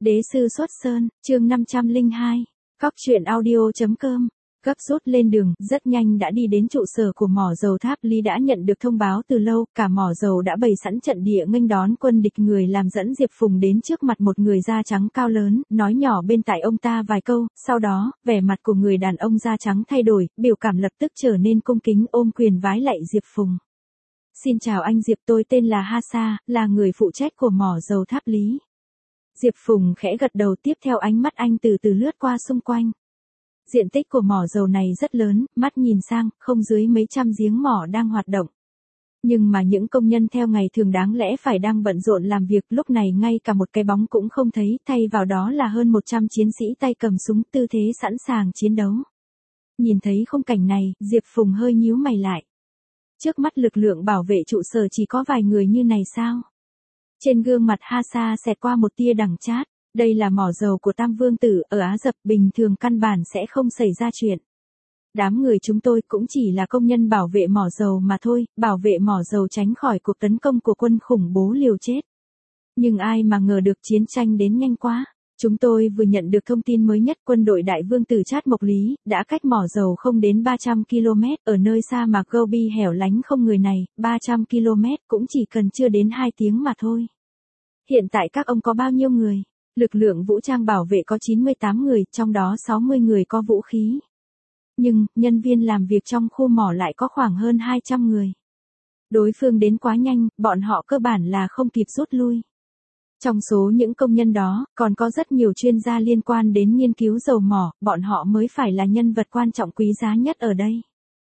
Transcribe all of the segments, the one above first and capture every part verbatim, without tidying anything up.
Đế sư xuất sơn, chương năm trăm lẻ hai, Cóc truyện audio.com, gấp rút lên đường, rất nhanh đã đi đến trụ sở của mỏ dầu Tháp Lý đã nhận được thông báo từ lâu, cả mỏ dầu đã bày sẵn trận địa nghênh đón quân địch người làm dẫn Diệp Phùng đến trước mặt một người da trắng cao lớn, nói nhỏ bên tai ông ta vài câu, sau đó, vẻ mặt của người đàn ông da trắng thay đổi, biểu cảm lập tức trở nên cung kính ôm quyền vái lạy Diệp Phùng. Xin chào anh Diệp, tôi tên là Hasa, là người phụ trách của mỏ dầu Tháp Lý. Diệp Phùng khẽ gật đầu, tiếp theo ánh mắt anh từ từ lướt qua xung quanh. Diện tích của mỏ dầu này rất lớn, mắt nhìn sang, không dưới mấy trăm giếng mỏ đang hoạt động. Nhưng mà những công nhân theo ngày thường đáng lẽ phải đang bận rộn làm việc, lúc này ngay cả một cái bóng cũng không thấy, thay vào đó là hơn một trăm chiến sĩ tay cầm súng, tư thế sẵn sàng chiến đấu. Nhìn thấy khung cảnh này, Diệp Phùng hơi nhíu mày lại. Trước mắt lực lượng bảo vệ trụ sở chỉ có vài người như này sao? Trên gương mặt Hasa xẹt qua một tia đắng chát. Đây là mỏ dầu của Tam Vương Tử, ở Á Dập bình thường căn bản sẽ không xảy ra chuyện. Đám người chúng tôi cũng chỉ là công nhân bảo vệ mỏ dầu mà thôi, bảo vệ mỏ dầu tránh khỏi cuộc tấn công của quân khủng bố liều chết. Nhưng ai mà ngờ được chiến tranh đến nhanh quá. Chúng tôi vừa nhận được thông tin mới nhất, quân đội Đại Vương Tử Trát Mộc Lý đã cách mỏ dầu không đến ba trăm ki lô mét, ở nơi sa mạc Gobi hẻo lánh không người này, ba trăm ki lô mét cũng chỉ cần chưa đến hai tiếng mà thôi. Hiện tại các ông có bao nhiêu người? Lực lượng vũ trang bảo vệ có chín mươi tám người, trong đó sáu mươi người có vũ khí. Nhưng, nhân viên làm việc trong khu mỏ lại có khoảng hơn hai trăm người. Đối phương đến quá nhanh, bọn họ cơ bản là không kịp rút lui. Trong số những công nhân đó, còn có rất nhiều chuyên gia liên quan đến nghiên cứu dầu mỏ, bọn họ mới phải là nhân vật quan trọng quý giá nhất ở đây.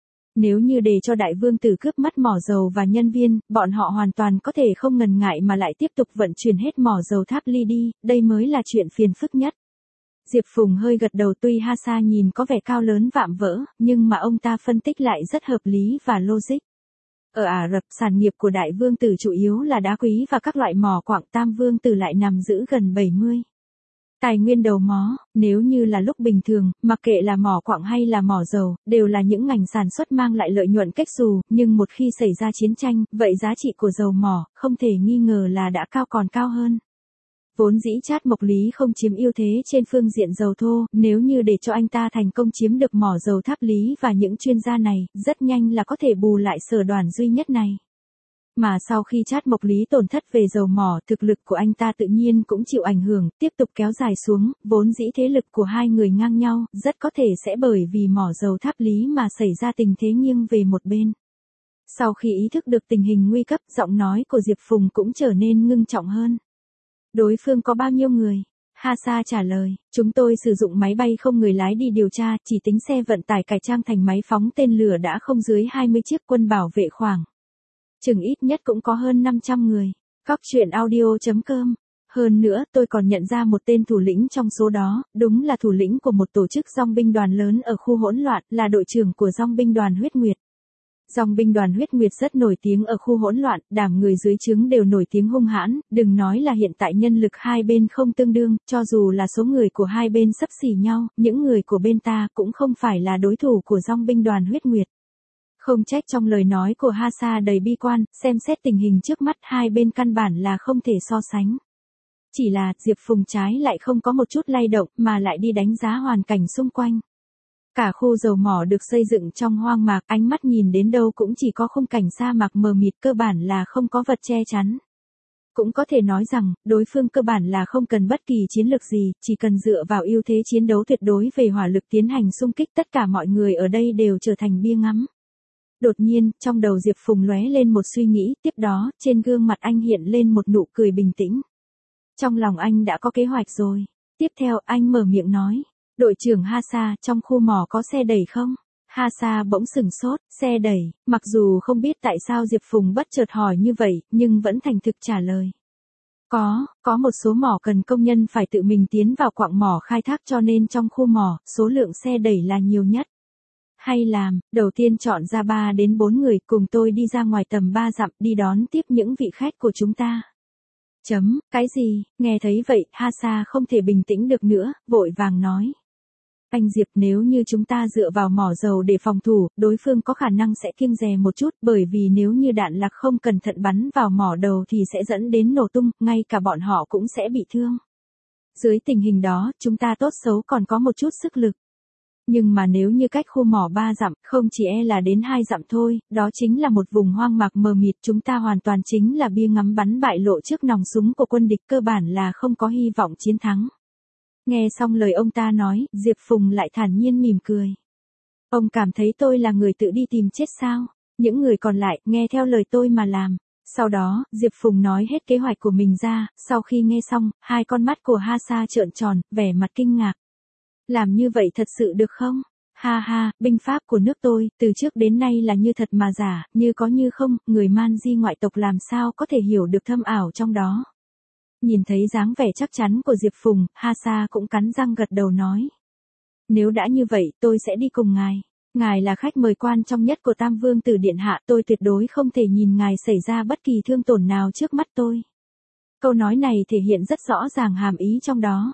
Nếu như để cho Đại Vương Tử cướp mất mỏ dầu và nhân viên, bọn họ hoàn toàn có thể không ngần ngại mà lại tiếp tục vận chuyển hết mỏ dầu Tháp Ly đi, đây mới là chuyện phiền phức nhất. Diệp Phùng hơi gật đầu, tuy Hasa nhìn có vẻ cao lớn vạm vỡ, nhưng mà ông ta phân tích lại rất hợp lý và logic. Ở Ả Rập, sản nghiệp của Đại Vương Tử chủ yếu là đá quý và các loại mỏ quặng, Tam Vương Tử lại nắm giữ gần bảy mươi. Tài nguyên đầu mỏ, nếu như là lúc bình thường, mặc kệ là mỏ quặng hay là mỏ dầu, đều là những ngành sản xuất mang lại lợi nhuận cách xù, nhưng một khi xảy ra chiến tranh, vậy giá trị của dầu mỏ, không thể nghi ngờ là đã cao còn cao hơn. Vốn dĩ Trát Mộc Lý không chiếm ưu thế trên phương diện dầu thô, nếu như để cho anh ta thành công chiếm được mỏ dầu Tháp Lý và những chuyên gia này, rất nhanh là có thể bù lại sở đoàn duy nhất này. Mà sau khi Trát Mộc Lý tổn thất về dầu mỏ, thực lực của anh ta tự nhiên cũng chịu ảnh hưởng, tiếp tục kéo dài xuống, vốn dĩ thế lực của hai người ngang nhau, rất có thể sẽ bởi vì mỏ dầu Tháp Lý mà xảy ra tình thế nghiêng về một bên. Sau khi ý thức được tình hình nguy cấp, giọng nói của Diệp Phùng cũng trở nên ngưng trọng hơn. Đối phương có bao nhiêu người? Hasa trả lời, chúng tôi sử dụng máy bay không người lái đi điều tra, chỉ tính xe vận tải cải trang thành máy phóng tên lửa đã không dưới hai mươi chiếc, quân bảo vệ khoảng chừng ít nhất cũng có hơn năm trăm người. Cóc truyện audio.com. Hơn nữa, tôi còn nhận ra một tên thủ lĩnh trong số đó, đúng là thủ lĩnh của một tổ chức dòng binh đoàn lớn ở khu hỗn loạn, là đội trưởng của dòng binh đoàn Huyết Nguyệt. Dòng binh đoàn Huyết Nguyệt rất nổi tiếng ở khu hỗn loạn, đảm người dưới trướng đều nổi tiếng hung hãn, đừng nói là hiện tại nhân lực hai bên không tương đương, cho dù là số người của hai bên xấp xỉ nhau, những người của bên ta cũng không phải là đối thủ của dòng binh đoàn Huyết Nguyệt. Không trách trong lời nói của Hasa đầy bi quan, xem xét tình hình trước mắt hai bên căn bản là không thể so sánh. Chỉ là, Diệp Phùng trái lại không có một chút lay động, mà lại đi đánh giá hoàn cảnh xung quanh. Cả khu dầu mỏ được xây dựng trong hoang mạc, ánh mắt nhìn đến đâu cũng chỉ có khung cảnh sa mạc mờ mịt, cơ bản là không có vật che chắn. Cũng có thể nói rằng, đối phương cơ bản là không cần bất kỳ chiến lược gì, chỉ cần dựa vào ưu thế chiến đấu tuyệt đối về hỏa lực tiến hành xung kích, tất cả mọi người ở đây đều trở thành bia ngắm. Đột nhiên, trong đầu Diệp Phùng lóe lên một suy nghĩ, tiếp đó, trên gương mặt anh hiện lên một nụ cười bình tĩnh. Trong lòng anh đã có kế hoạch rồi. Tiếp theo, anh mở miệng nói, đội trưởng Hasa, trong khu mỏ có xe đẩy không? Hasa bỗng sửng sốt, xe đẩy, mặc dù không biết tại sao Diệp Phùng bất chợt hỏi như vậy, nhưng vẫn thành thực trả lời. Có, có một số mỏ cần công nhân phải tự mình tiến vào quặng mỏ khai thác, cho nên trong khu mỏ, số lượng xe đẩy là nhiều nhất. Hay làm, đầu tiên chọn ra ba đến bốn người cùng tôi đi ra ngoài tầm ba dặm đi đón tiếp những vị khách của chúng ta. Chấm, cái gì, nghe thấy vậy, Hasa không thể bình tĩnh được nữa, vội vàng nói. Anh Diệp, nếu như chúng ta dựa vào mỏ dầu để phòng thủ, đối phương có khả năng sẽ kiêng dè một chút, bởi vì nếu như đạn lạc không cẩn thận bắn vào mỏ đầu thì sẽ dẫn đến nổ tung, ngay cả bọn họ cũng sẽ bị thương. Dưới tình hình đó, chúng ta tốt xấu còn có một chút sức lực. Nhưng mà nếu như cách khu mỏ ba dặm, không chỉ e là đến hai dặm thôi, đó chính là một vùng hoang mạc mờ mịt, chúng ta hoàn toàn chính là bia ngắm bắn bại lộ trước nòng súng của quân địch, cơ bản là không có hy vọng chiến thắng. Nghe xong lời ông ta nói, Diệp Phùng lại thản nhiên mỉm cười. Ông cảm thấy tôi là người tự đi tìm chết sao? Những người còn lại, nghe theo lời tôi mà làm. Sau đó, Diệp Phùng nói hết kế hoạch của mình ra, sau khi nghe xong, hai con mắt của Ha Sa trợn tròn, vẻ mặt kinh ngạc. Làm như vậy thật sự được không? Ha ha, binh pháp của nước tôi, từ trước đến nay là như thật mà giả, như có như không, người Man Di ngoại tộc làm sao có thể hiểu được thâm ảo trong đó. Nhìn thấy dáng vẻ chắc chắn của Diệp Phùng, Ha Sa cũng cắn răng gật đầu nói. Nếu đã như vậy, tôi sẽ đi cùng ngài. Ngài là khách mời quan trọng nhất của Tam Vương Tử Điện Hạ, tôi tuyệt đối không thể nhìn ngài xảy ra bất kỳ thương tổn nào trước mắt tôi. Câu nói này thể hiện rất rõ ràng hàm ý trong đó.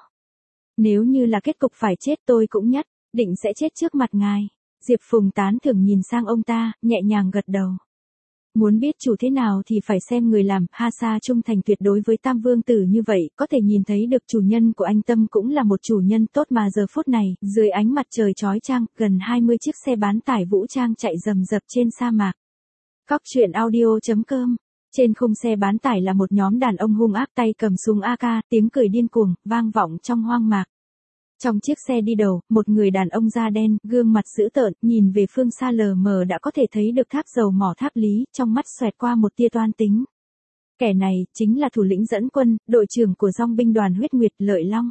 Nếu như là kết cục phải chết tôi cũng nhất định sẽ chết trước mặt ngài. Diệp Phùng tán thưởng nhìn sang ông ta, nhẹ nhàng gật đầu. Muốn biết chủ thế nào thì phải xem người làm, Ha Sa trung thành tuyệt đối với Tam Vương Tử như vậy, có thể nhìn thấy được chủ nhân của anh Tâm cũng là một chủ nhân tốt mà giờ phút này, dưới ánh mặt trời chói chang, gần hai mươi chiếc xe bán tải vũ trang chạy rầm rập trên sa mạc. Cóc truyện audio chấm com. Trên khung xe bán tải là một nhóm đàn ông hung ác tay cầm súng a ca, tiếng cười điên cuồng, vang vọng trong hoang mạc. Trong chiếc xe đi đầu, một người đàn ông da đen, gương mặt dữ tợn, nhìn về phương xa lờ mờ đã có thể thấy được tháp dầu mỏ Tháp Lý, trong mắt xoẹt qua một tia toan tính. Kẻ này, chính là thủ lĩnh dẫn quân, đội trưởng của dòng binh đoàn huyết nguyệt Lợi Long.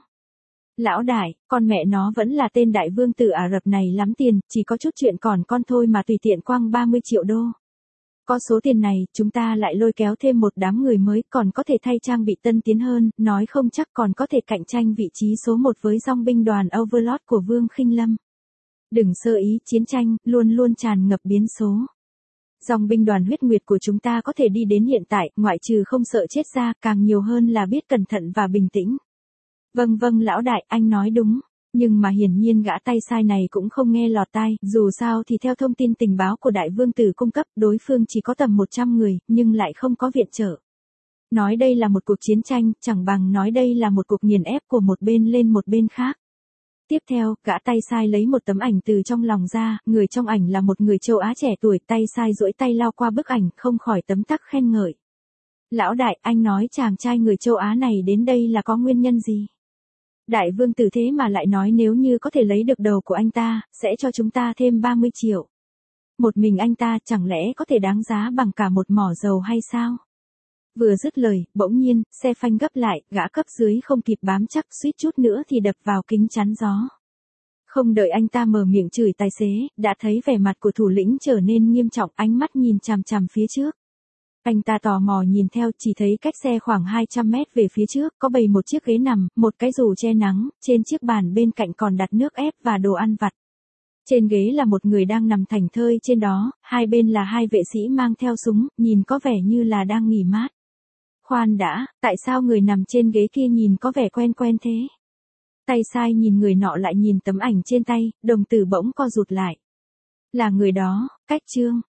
Lão đại, con mẹ nó vẫn là tên đại vương tử Ả Rập này lắm tiền, chỉ có chút chuyện còn con thôi mà tùy tiện quăng ba mươi triệu đô. Có số tiền này, chúng ta lại lôi kéo thêm một đám người mới, còn có thể thay trang bị tân tiến hơn, nói không chắc còn có thể cạnh tranh vị trí số một với dòng binh đoàn Overlord của Vương Khinh Lâm. Đừng sơ ý, chiến tranh, luôn luôn tràn ngập biến số. Dòng binh đoàn huyết nguyệt của chúng ta có thể đi đến hiện tại, ngoại trừ không sợ chết ra, càng nhiều hơn là biết cẩn thận và bình tĩnh. Vâng vâng lão đại, anh nói đúng. Nhưng mà hiển nhiên gã tay sai này cũng không nghe lọt tai, dù sao thì theo thông tin tình báo của đại vương tử cung cấp, đối phương chỉ có tầm một trăm người, nhưng lại không có viện trợ. Nói đây là một cuộc chiến tranh, chẳng bằng nói đây là một cuộc nghiền ép của một bên lên một bên khác. Tiếp theo, gã tay sai lấy một tấm ảnh từ trong lòng ra, người trong ảnh là một người châu Á trẻ tuổi, tay sai duỗi tay lao qua bức ảnh, không khỏi tấm tắc khen ngợi. Lão đại, anh nói chàng trai người châu Á này đến đây là có nguyên nhân gì? Đại vương tử thế mà lại nói nếu như có thể lấy được đầu của anh ta, sẽ cho chúng ta thêm ba mươi triệu. Một mình anh ta chẳng lẽ có thể đáng giá bằng cả một mỏ dầu hay sao? Vừa dứt lời, bỗng nhiên, xe phanh gấp lại, gã cấp dưới không kịp bám chắc, suýt chút nữa thì đập vào kính chắn gió. Không đợi anh ta mở miệng chửi tài xế, đã thấy vẻ mặt của thủ lĩnh trở nên nghiêm trọng, ánh mắt nhìn chằm chằm phía trước. Anh ta tò mò nhìn theo, chỉ thấy cách xe khoảng hai trăm mét về phía trước, có bày một chiếc ghế nằm, một cái dù che nắng, trên chiếc bàn bên cạnh còn đặt nước ép và đồ ăn vặt. Trên ghế là một người đang nằm thảnh thơi trên đó, hai bên là hai vệ sĩ mang theo súng, nhìn có vẻ như là đang nghỉ mát. Khoan đã, tại sao người nằm trên ghế kia nhìn có vẻ quen quen thế? Tay sai nhìn người nọ lại nhìn tấm ảnh trên tay, đồng tử bỗng co rụt lại. Là người đó, Cách Trương.